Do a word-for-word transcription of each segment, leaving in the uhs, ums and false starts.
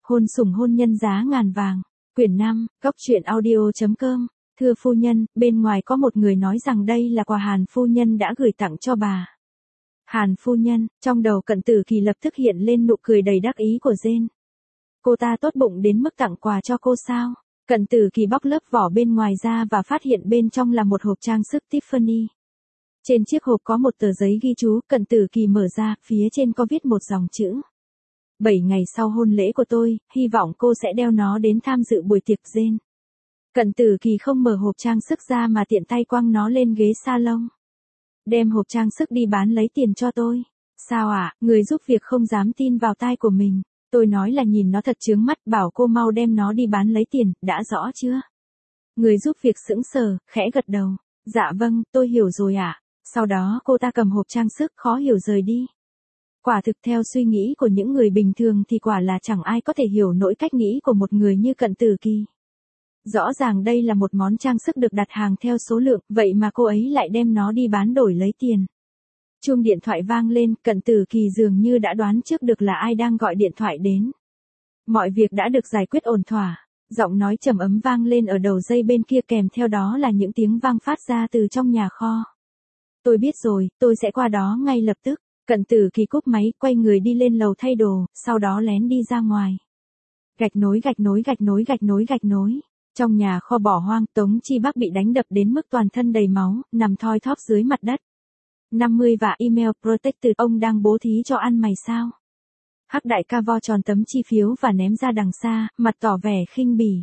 Hôn sủng hôn nhân giá ngàn vàng. Quyển năm, Cốc truyện audio chấm com. Thưa phu nhân, bên ngoài có một người nói rằng đây là quà Hàn phu nhân đã gửi tặng cho bà. Hàn phu nhân, trong đầu Cận Tử Kỳ lập tức hiện lên nụ cười đầy đắc ý của Jane. Cô ta tốt bụng đến mức tặng quà cho cô sao? Cận Tử Kỳ bóc lớp vỏ bên ngoài ra và phát hiện bên trong là một hộp trang sức Tiffany. Trên chiếc hộp có một tờ giấy ghi chú, Cận Tử Kỳ mở ra, phía trên có viết một dòng chữ. Bảy ngày sau hôn lễ của tôi, hy vọng cô sẽ đeo nó đến tham dự buổi tiệc Jane. Cận Tử Kỳ không mở hộp trang sức ra mà tiện tay quăng nó lên ghế salon. Đem hộp trang sức đi bán lấy tiền cho tôi. Sao ạ, à? Người giúp việc không dám tin vào tai của mình. Tôi nói là nhìn nó thật chướng mắt, bảo cô mau đem nó đi bán lấy tiền, đã rõ chưa? Người giúp việc sững sờ, khẽ gật đầu. Dạ vâng, tôi hiểu rồi ạ. À. Sau đó cô ta cầm hộp trang sức khó hiểu rời đi. Quả thực theo suy nghĩ của những người bình thường thì quả là chẳng ai có thể hiểu nổi cách nghĩ của một người như Cận Tử Kỳ. Rõ ràng đây là một món trang sức được đặt hàng theo số lượng, vậy mà cô ấy lại đem nó đi bán đổi lấy tiền. Chuông điện thoại vang lên, Cận Tử Kỳ dường như đã đoán trước được là ai đang gọi điện thoại đến. Mọi việc đã được giải quyết ổn thỏa. Giọng nói trầm ấm vang lên ở đầu dây bên kia, kèm theo đó là những tiếng vang phát ra từ trong nhà kho. Tôi biết rồi, tôi sẽ qua đó ngay lập tức. Cận Tử Kỳ cúp máy, quay người đi lên lầu thay đồ, sau đó lén đi ra ngoài. Gạch nối gạch nối gạch nối gạch nối gạch nối. Trong nhà kho bỏ hoang, Tống Chi Bắc bị đánh đập đến mức toàn thân đầy máu, nằm thoi thóp dưới mặt đất. năm mươi và email protected, ông đang bố thí cho ăn mày sao? Hắc đại ca vo tròn tấm chi phiếu và ném ra đằng xa, mặt tỏ vẻ khinh bỉ.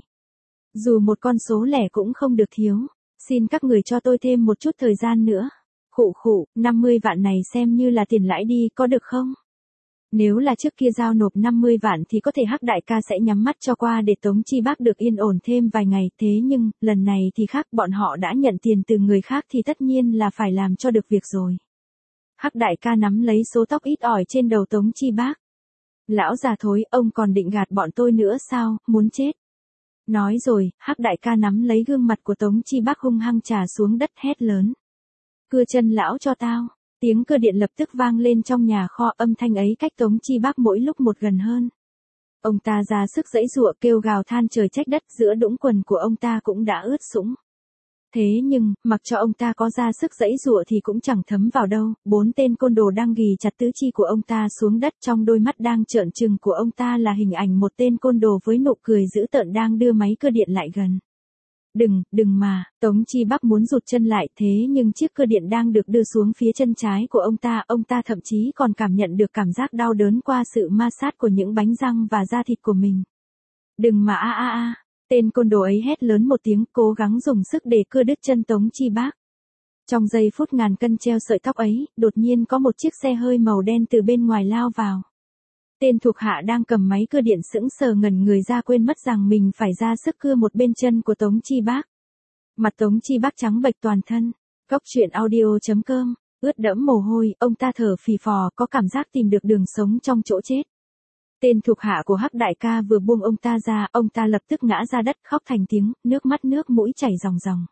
Dù một con số lẻ cũng không được thiếu, xin các người cho tôi thêm một chút thời gian nữa. Khụ khụ, năm mươi vạn này xem như là tiền lãi đi, có được không? Nếu là trước kia giao nộp năm mươi vạn thì có thể Hắc đại ca sẽ nhắm mắt cho qua để Tống Chi Bắc được yên ổn thêm vài ngày, thế nhưng, lần này thì khác, bọn họ đã nhận tiền từ người khác thì tất nhiên là phải làm cho được việc rồi. Hắc đại ca nắm lấy số tóc ít ỏi trên đầu Tống Chi Bắc. Lão già thối, ông còn định gạt bọn tôi nữa sao, muốn chết. Nói rồi, Hắc đại ca nắm lấy gương mặt của Tống Chi Bắc hung hăng trà xuống đất hét lớn. Cưa chân lão cho tao. Tiếng cưa điện lập tức vang lên trong nhà kho, âm thanh ấy cách Tống Chi Bắc mỗi lúc một gần hơn. Ông ta ra sức giãy giụa kêu gào than trời trách đất, giữa đũng quần của ông ta cũng đã ướt sũng. Thế nhưng, mặc cho ông ta có ra sức giãy giụa thì cũng chẳng thấm vào đâu, bốn tên côn đồ đang ghì chặt tứ chi của ông ta xuống đất, trong đôi mắt đang trợn trừng của ông ta là hình ảnh một tên côn đồ với nụ cười dữ tợn đang đưa máy cưa điện lại gần. Đừng, đừng mà, Tống Chi Bắc muốn rụt chân lại, thế nhưng chiếc cưa điện đang được đưa xuống phía chân trái của ông ta, ông ta thậm chí còn cảm nhận được cảm giác đau đớn qua sự ma sát của những bánh răng và da thịt của mình. Đừng mà a a a, tên côn đồ ấy hét lớn một tiếng, cố gắng dùng sức để cưa đứt chân Tống Chi Bắc. Trong giây phút ngàn cân treo sợi tóc ấy, đột nhiên có một chiếc xe hơi màu đen từ bên ngoài lao vào. Tên thuộc hạ đang cầm máy cưa điện sững sờ ngẩn người ra, quên mất rằng mình phải ra sức cưa một bên chân của Tống Chi Bắc. Mặt Tống Chi Bắc trắng bệch toàn thân. Cốc truyện audio chấm com. Ướt đẫm mồ hôi, ông ta thở phì phò, có cảm giác tìm được đường sống trong chỗ chết. Tên thuộc hạ của Hắc đại ca vừa buông ông ta ra, ông ta lập tức ngã ra đất khóc thành tiếng, nước mắt nước mũi chảy ròng ròng.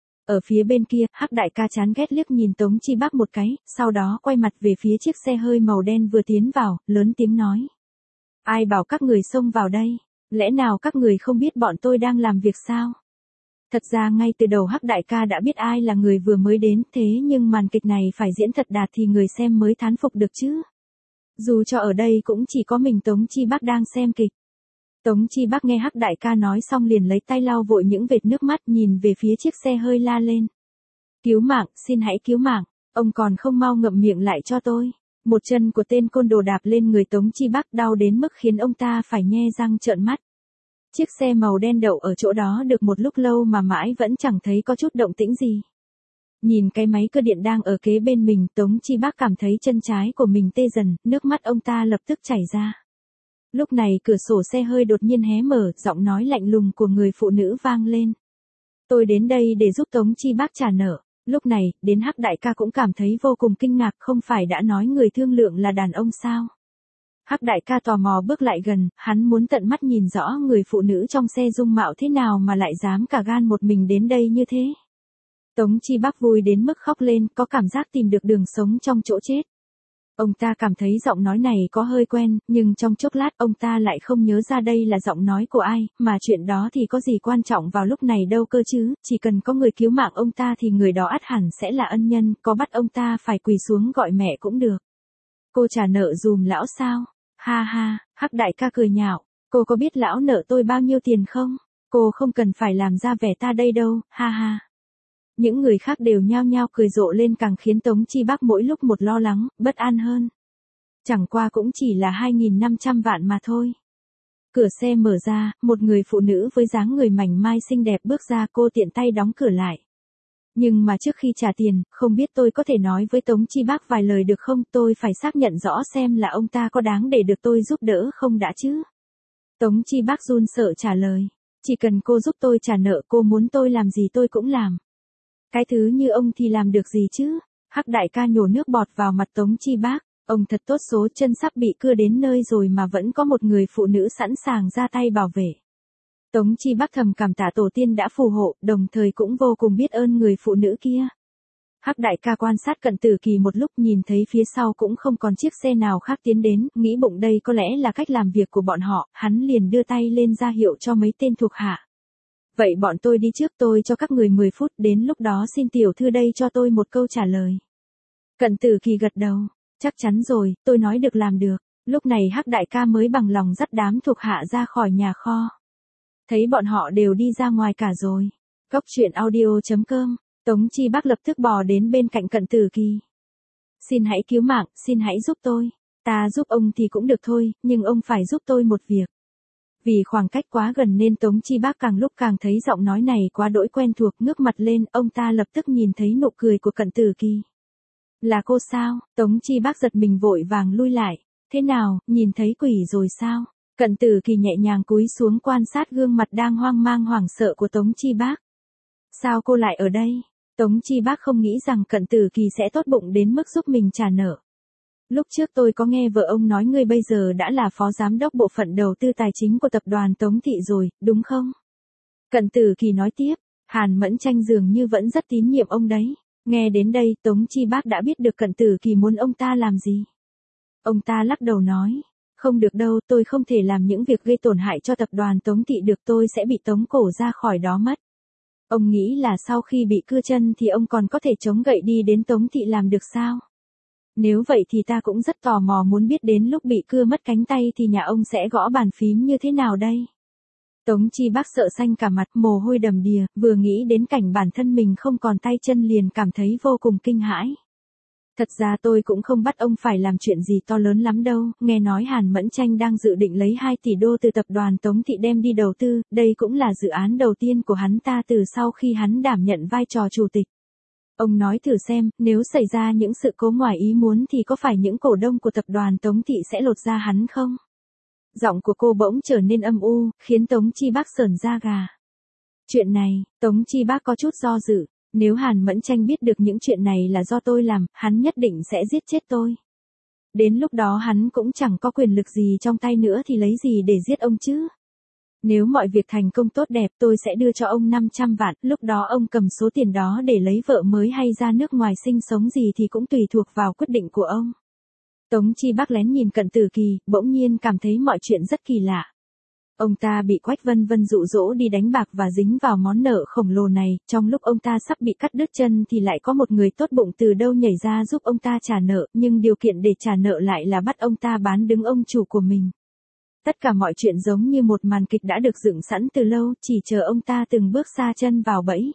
Ở phía bên kia, Hắc đại ca chán ghét liếc nhìn Tống Chi Bắc một cái, sau đó quay mặt về phía chiếc xe hơi màu đen vừa tiến vào, lớn tiếng nói. Ai bảo các người xông vào đây? Lẽ nào các người không biết bọn tôi đang làm việc sao? Thật ra ngay từ đầu Hắc đại ca đã biết ai là người vừa mới đến, thế nhưng màn kịch này phải diễn thật đạt thì người xem mới thán phục được chứ. Dù cho ở đây cũng chỉ có mình Tống Chi Bắc đang xem kịch. Tống Chi Bắc nghe Hắc đại ca nói xong liền lấy tay lau vội những vệt nước mắt, nhìn về phía chiếc xe hơi la lên. Cứu mạng, xin hãy cứu mạng, ông còn không mau ngậm miệng lại cho tôi. Một chân của tên côn đồ đạp lên người Tống Chi Bắc đau đến mức khiến ông ta phải nhe răng trợn mắt. Chiếc xe màu đen đậu ở chỗ đó được một lúc lâu mà mãi vẫn chẳng thấy có chút động tĩnh gì. Nhìn cái máy cưa điện đang ở kế bên mình, Tống Chi Bắc cảm thấy chân trái của mình tê dần, nước mắt ông ta lập tức chảy ra. Lúc này cửa sổ xe hơi đột nhiên hé mở, giọng nói lạnh lùng của người phụ nữ vang lên. Tôi đến đây để giúp Tống Chi Bắc trả nợ. Lúc này, đến Hắc đại ca cũng cảm thấy vô cùng kinh ngạc, không phải đã nói người thương lượng là đàn ông sao? Hắc đại ca tò mò bước lại gần, hắn muốn tận mắt nhìn rõ người phụ nữ trong xe dung mạo thế nào mà lại dám cả gan một mình đến đây như thế. Tống Chi Bắc vui đến mức khóc lên, có cảm giác tìm được đường sống trong chỗ chết. Ông ta cảm thấy giọng nói này có hơi quen, nhưng trong chốc lát ông ta lại không nhớ ra đây là giọng nói của ai, mà chuyện đó thì có gì quan trọng vào lúc này đâu cơ chứ, chỉ cần có người cứu mạng ông ta thì người đó ắt hẳn sẽ là ân nhân, có bắt ông ta phải quỳ xuống gọi mẹ cũng được. Cô trả nợ dùm lão sao? Ha ha, Hắc đại ca cười nhạo, cô có biết lão nợ tôi bao nhiêu tiền không? Cô không cần phải làm ra vẻ ta đây đâu, ha ha. Những người khác đều nhao nhao cười rộ lên càng khiến Tống Chi Bắc mỗi lúc một lo lắng, bất an hơn. Chẳng qua cũng chỉ là hai nghìn năm trăm vạn mà thôi. Cửa xe mở ra, một người phụ nữ với dáng người mảnh mai xinh đẹp bước ra, cô tiện tay đóng cửa lại. Nhưng mà trước khi trả tiền, không biết tôi có thể nói với Tống Chi Bắc vài lời được không, tôi phải xác nhận rõ xem là ông ta có đáng để được tôi giúp đỡ không đã chứ. Tống Chi Bắc run sợ trả lời, chỉ cần cô giúp tôi trả nợ, cô muốn tôi làm gì tôi cũng làm. Cái thứ như ông thì làm được gì chứ? Hắc đại ca nhổ nước bọt vào mặt Tống Chi Bắc, ông thật tốt số, chân sắp bị cưa đến nơi rồi mà vẫn có một người phụ nữ sẵn sàng ra tay bảo vệ. Tống Chi Bắc thầm cảm tạ tổ tiên đã phù hộ, đồng thời cũng vô cùng biết ơn người phụ nữ kia. Hắc đại ca quan sát Cận Tử Kỳ một lúc, nhìn thấy phía sau cũng không còn chiếc xe nào khác tiến đến, nghĩ bụng đây có lẽ là cách làm việc của bọn họ, hắn liền đưa tay lên ra hiệu cho mấy tên thuộc hạ. Vậy bọn tôi đi trước, tôi cho các người mười phút, đến lúc đó xin tiểu thư đây cho tôi một câu trả lời. Cận Tử Kỳ gật đầu, chắc chắn rồi, tôi nói được làm được. Lúc này Hắc đại ca mới bằng lòng dắt đám thuộc hạ ra khỏi nhà kho. Thấy bọn họ đều đi ra ngoài cả rồi. Góc truyện audio chấm com, Tống Chi Bắc lập tức bò đến bên cạnh Cận Tử Kỳ. Xin hãy cứu mạng, xin hãy giúp tôi. Ta giúp ông thì cũng được thôi, nhưng ông phải giúp tôi một việc. Vì khoảng cách quá gần nên Tống Chi Bắc càng lúc càng thấy giọng nói này quá đỗi quen thuộc, ngước mặt lên, ông ta lập tức nhìn thấy nụ cười của Cận Tử Kỳ. Là cô sao? Tống Chi Bắc giật mình vội vàng lui lại. Thế nào, nhìn thấy quỷ rồi sao? Cận Tử Kỳ nhẹ nhàng cúi xuống quan sát gương mặt đang hoang mang hoảng sợ của Tống Chi Bắc. Sao cô lại ở đây? Tống Chi Bắc không nghĩ rằng Cận Tử Kỳ sẽ tốt bụng đến mức giúp mình trả nợ. Lúc trước tôi có nghe vợ ông nói ngươi bây giờ đã là phó giám đốc bộ phận đầu tư tài chính của tập đoàn Tống Thị rồi, đúng không? Cận Tử Kỳ nói tiếp, Hàn Mẫn Tranh dường như vẫn rất tín nhiệm ông đấy. Nghe đến đây, Tống Chi Bắc đã biết được Cận Tử Kỳ muốn ông ta làm gì. Ông ta lắc đầu nói, không được đâu, tôi không thể làm những việc gây tổn hại cho tập đoàn Tống Thị được, tôi sẽ bị tống cổ ra khỏi đó mất. Ông nghĩ là sau khi bị cưa chân thì ông còn có thể chống gậy đi đến Tống Thị làm được sao? Nếu vậy thì ta cũng rất tò mò muốn biết đến lúc bị cưa mất cánh tay thì nhà ông sẽ gõ bàn phím như thế nào đây? Tống Chi Bắc sợ xanh cả mặt, mồ hôi đầm đìa, vừa nghĩ đến cảnh bản thân mình không còn tay chân liền cảm thấy vô cùng kinh hãi. Thật ra tôi cũng không bắt ông phải làm chuyện gì to lớn lắm đâu, nghe nói Hàn Mẫn Tranh đang dự định lấy hai tỷ đô từ tập đoàn Tống Thị đem đi đầu tư, đây cũng là dự án đầu tiên của hắn ta từ sau khi hắn đảm nhận vai trò chủ tịch. Ông nói thử xem, nếu xảy ra những sự cố ngoài ý muốn thì có phải những cổ đông của tập đoàn Tống Thị sẽ lột da hắn không? Giọng của cô bỗng trở nên âm u, khiến Tống Chi Bắc sởn da gà. Chuyện này, Tống Chi Bắc có chút do dự. Nếu Hàn Mẫn Tranh biết được những chuyện này là do tôi làm, hắn nhất định sẽ giết chết tôi. Đến lúc đó hắn cũng chẳng có quyền lực gì trong tay nữa thì lấy gì để giết ông chứ? Nếu mọi việc thành công tốt đẹp tôi sẽ đưa cho ông năm trăm vạn, lúc đó ông cầm số tiền đó để lấy vợ mới hay ra nước ngoài sinh sống gì thì cũng tùy thuộc vào quyết định của ông. Tống Chi Bắc lén nhìn Cận Tử Kỳ, bỗng nhiên cảm thấy mọi chuyện rất kỳ lạ. Ông ta bị Quách Vân Vân dụ dỗ đi đánh bạc và dính vào món nợ khổng lồ này, trong lúc ông ta sắp bị cắt đứt chân thì lại có một người tốt bụng từ đâu nhảy ra giúp ông ta trả nợ, nhưng điều kiện để trả nợ lại là bắt ông ta bán đứng ông chủ của mình. Tất cả mọi chuyện giống như một màn kịch đã được dựng sẵn từ lâu, chỉ chờ ông ta từng bước sa chân vào bẫy.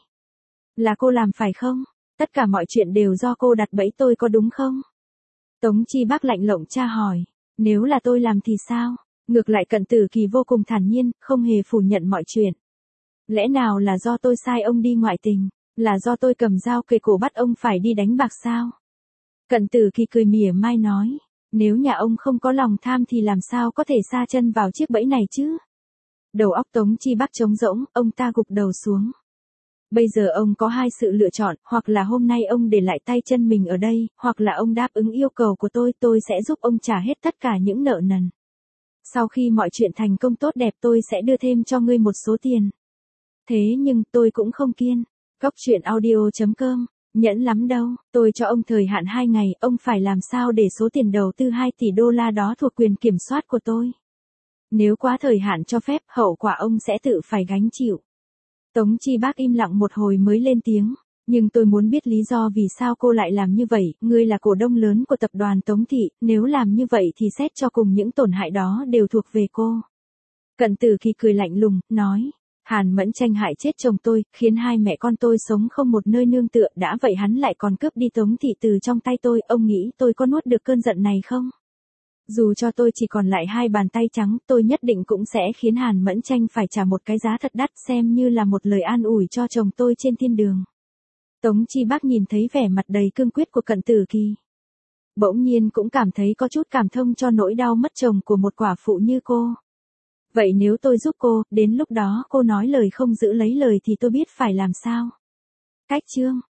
Là cô làm phải không? Tất cả mọi chuyện đều do cô đặt bẫy tôi có đúng không? Tống Chi Bắc lạnh lùng tra hỏi, nếu là tôi làm thì sao? Ngược lại Cận Tử Kỳ vô cùng thản nhiên, không hề phủ nhận mọi chuyện. Lẽ nào là do tôi sai ông đi ngoại tình, là do tôi cầm dao kề cổ bắt ông phải đi đánh bạc sao? Cận Tử Kỳ cười mỉa mai nói, nếu nhà ông không có lòng tham thì làm sao có thể sa chân vào chiếc bẫy này chứ? Đầu óc Tống Chi Bắc trống rỗng, ông ta gục đầu xuống. Bây giờ ông có hai sự lựa chọn, hoặc là hôm nay ông để lại tay chân mình ở đây, hoặc là ông đáp ứng yêu cầu của tôi, tôi sẽ giúp ông trả hết tất cả những nợ nần. Sau khi mọi chuyện thành công tốt đẹp tôi sẽ đưa thêm cho ngươi một số tiền. Thế nhưng tôi cũng không kiên. Góc truyện audio chấm com Nhẫn lắm đâu, tôi cho ông thời hạn hai ngày, ông phải làm sao để số tiền đầu tư hai tỷ đô la đó thuộc quyền kiểm soát của tôi. Nếu quá thời hạn cho phép, hậu quả ông sẽ tự phải gánh chịu. Tống Chi Bác im lặng một hồi mới lên tiếng. Nhưng tôi muốn biết lý do vì sao cô lại làm như vậy, ngươi là cổ đông lớn của tập đoàn Tống Thị, nếu làm như vậy thì xét cho cùng những tổn hại đó đều thuộc về cô. Cận Tử Kỳ cười lạnh lùng, nói, Hàn Mẫn Tranh hại chết chồng tôi, khiến hai mẹ con tôi sống không một nơi nương tựa, đã vậy hắn lại còn cướp đi Tống Thị từ trong tay tôi, ông nghĩ tôi có nuốt được cơn giận này không? Dù cho tôi chỉ còn lại hai bàn tay trắng, tôi nhất định cũng sẽ khiến Hàn Mẫn Tranh phải trả một cái giá thật đắt xem như là một lời an ủi cho chồng tôi trên thiên đường. Tống Chi Bác nhìn thấy vẻ mặt đầy cương quyết của Cận Tử Kỳ. Bỗng nhiên cũng cảm thấy có chút cảm thông cho nỗi đau mất chồng của một quả phụ như cô. Vậy nếu tôi giúp cô, đến lúc đó cô nói lời không giữ lấy lời thì tôi biết phải làm sao. Cách chương